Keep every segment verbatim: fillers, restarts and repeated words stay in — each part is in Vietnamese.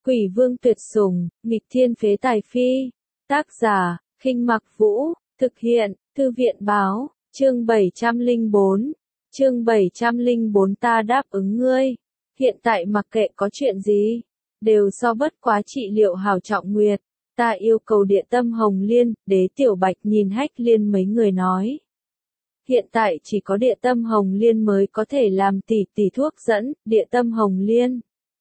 Quỷ vương tuyệt sủng, nghịch thiên phế tài phi. Tác giả, Khinh Mặc Vũ, thực hiện, Thư viện báo, chương bảy trăm lẻ bốn. Chương bảy trăm lẻ bốn ta đáp ứng ngươi. Hiện tại mặc kệ có chuyện gì, đều do bất quá trị liệu Hào Trọng Nguyệt. Ta yêu cầu Địa Tâm Hồng Liên. Đế Tiểu Bạch nhìn Hách Liên mấy người nói. Hiện tại chỉ có Địa Tâm Hồng Liên mới có thể làm tỷ tỷ thuốc dẫn, Địa Tâm Hồng Liên.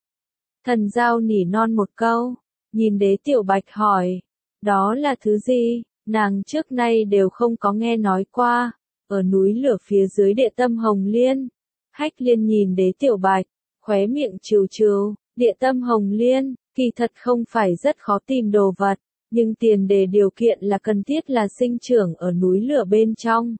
Thần Giao nỉ non một câu, nhìn Đế Tiểu Bạch hỏi, đó là thứ gì, nàng trước nay đều không có nghe nói qua, ở núi lửa phía dưới Địa Tâm Hồng Liên. Hách Liên nhìn Đế Tiểu Bạch, khóe miệng trừ trừ, Địa Tâm Hồng Liên, kỳ thật không phải rất khó tìm đồ vật, nhưng tiền đề điều kiện là cần thiết là sinh trưởng ở núi lửa bên trong.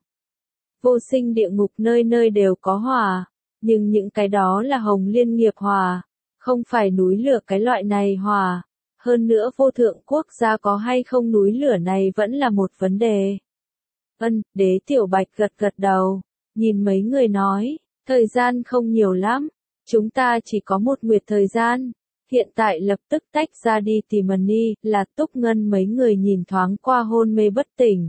Vô sinh địa ngục nơi nơi đều có hỏa, nhưng những cái đó là Hồng Liên nghiệp hỏa, không phải núi lửa cái loại này hỏa. Hơn nữa vô thượng quốc gia có hay không núi lửa này vẫn là một vấn đề. Ân, Đế Tiểu Bạch gật gật đầu, nhìn mấy người nói, thời gian không nhiều lắm, chúng ta chỉ có một nguyệt thời gian, hiện tại lập tức tách ra đi tìm Mani, là Túc Ngân mấy người nhìn thoáng qua hôn mê bất tỉnh.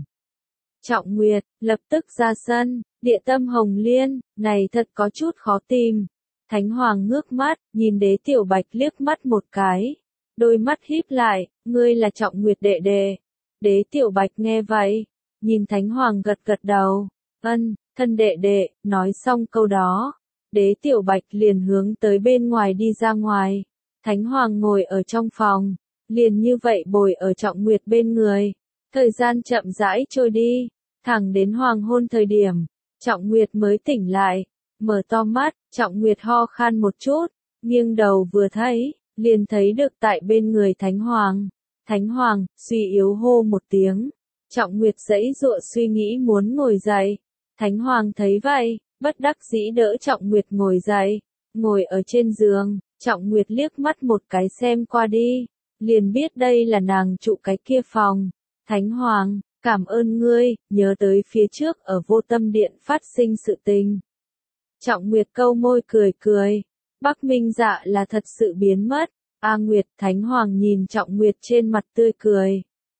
Trọng Nguyệt, lập tức ra sân, Địa Tâm Hồng Liên, này thật có chút khó tìm. Thánh Hoàng ngước mắt, nhìn Đế Tiểu Bạch liếc mắt một cái. Đôi mắt híp lại, ngươi là Trọng Nguyệt đệ đệ. Đế Tiểu Bạch nghe vậy, nhìn Thánh Hoàng gật gật đầu. Ân, thân đệ đệ, nói xong câu đó. Đế Tiểu Bạch liền hướng tới bên ngoài đi ra ngoài. Thánh Hoàng ngồi ở trong phòng, liền như vậy bồi ở Trọng Nguyệt bên người. Thời gian chậm rãi trôi đi, thẳng đến hoàng hôn thời điểm, Trọng Nguyệt mới tỉnh lại, mở to mắt, Trọng Nguyệt ho khan một chút, nghiêng đầu vừa thấy, liền thấy được tại bên người Thánh Hoàng. Thánh Hoàng, suy yếu hô một tiếng, Trọng Nguyệt giãy giụa suy nghĩ muốn ngồi dậy. Thánh Hoàng thấy vậy, bất đắc dĩ đỡ Trọng Nguyệt ngồi dậy, ngồi ở trên giường, Trọng Nguyệt liếc mắt một cái xem qua đi, liền biết đây là nàng trụ cái kia phòng. Thánh Hoàng, cảm ơn ngươi, nhớ tới phía trước ở Vô Tâm Điện phát sinh sự tình. Trọng Nguyệt câu môi cười cười, Bắc Minh Dạ là thật sự biến mất. A Nguyệt, Thánh Hoàng nhìn Trọng Nguyệt trên mặt tươi cười.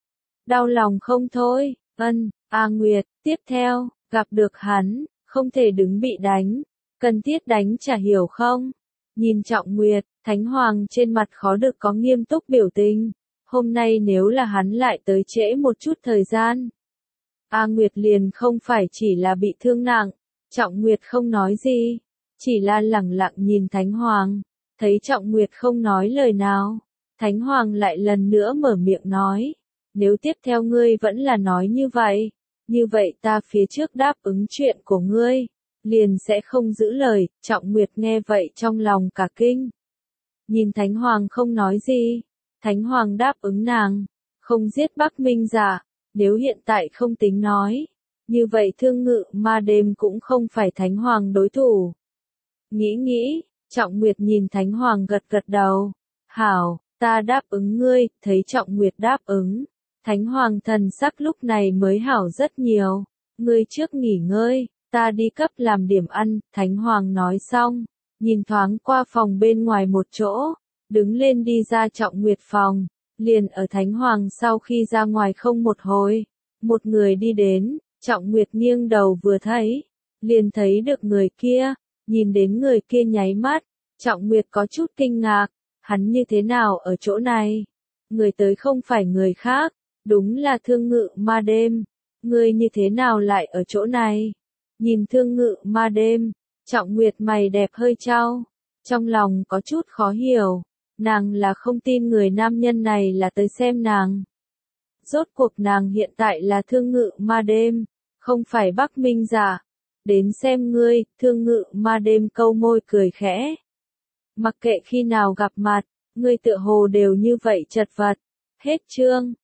Đau lòng không thôi, ân, A Nguyệt, tiếp theo, gặp được hắn, không thể đứng bị đánh, cần thiết đánh trả hiểu không? Nhìn Trọng Nguyệt, Thánh Hoàng trên mặt khó được có nghiêm túc biểu tình. Hôm nay nếu là hắn lại tới trễ một chút thời gian, A Nguyệt liền không phải chỉ là bị thương nặng. Trọng Nguyệt không nói gì, chỉ là lẳng lặng nhìn Thánh Hoàng, thấy Trọng Nguyệt không nói lời nào, Thánh Hoàng lại lần nữa mở miệng nói, nếu tiếp theo ngươi vẫn là nói như vậy, như vậy ta phía trước đáp ứng chuyện của ngươi, liền sẽ không giữ lời. Trọng Nguyệt nghe vậy trong lòng cả kinh, nhìn Thánh Hoàng không nói gì. Thánh Hoàng đáp ứng nàng, không giết Bắc Minh Dạ, nếu hiện tại không tính nói, như vậy Thương Ngự Ma Đêm cũng không phải Thánh Hoàng đối thủ. Nghĩ nghĩ, Trọng Nguyệt nhìn Thánh Hoàng gật gật đầu, hảo, ta đáp ứng ngươi. Thấy Trọng Nguyệt đáp ứng, Thánh Hoàng thần sắc lúc này mới hảo rất nhiều. Ngươi trước nghỉ ngơi, ta đi cấp làm điểm ăn. Thánh Hoàng nói xong, nhìn thoáng qua phòng bên ngoài một chỗ, đứng lên đi ra Trọng Nguyệt phòng, liền ở Thánh Hoàng sau khi ra ngoài không một hồi, một người đi đến, Trọng Nguyệt nghiêng đầu vừa thấy, liền thấy được người kia, nhìn đến người kia nháy mắt, Trọng Nguyệt có chút kinh ngạc, hắn như thế nào ở chỗ này? Người tới không phải người khác, đúng là Thương Ngự Ma Đêm, người như thế nào lại ở chỗ này? Nhìn Thương Ngự Ma Đêm, Trọng Nguyệt mày đẹp hơi chau, trong lòng có chút khó hiểu. Nàng là không tin người nam nhân này là tới xem nàng. Rốt cuộc nàng hiện tại là Thương Ngự Ma Đêm, không phải Bắc Minh Dạ. Đến xem ngươi. Thương Ngự Ma Đêm câu môi cười khẽ. Mặc kệ khi nào gặp mặt, ngươi tựa hồ đều như vậy chật vật. Hết chương.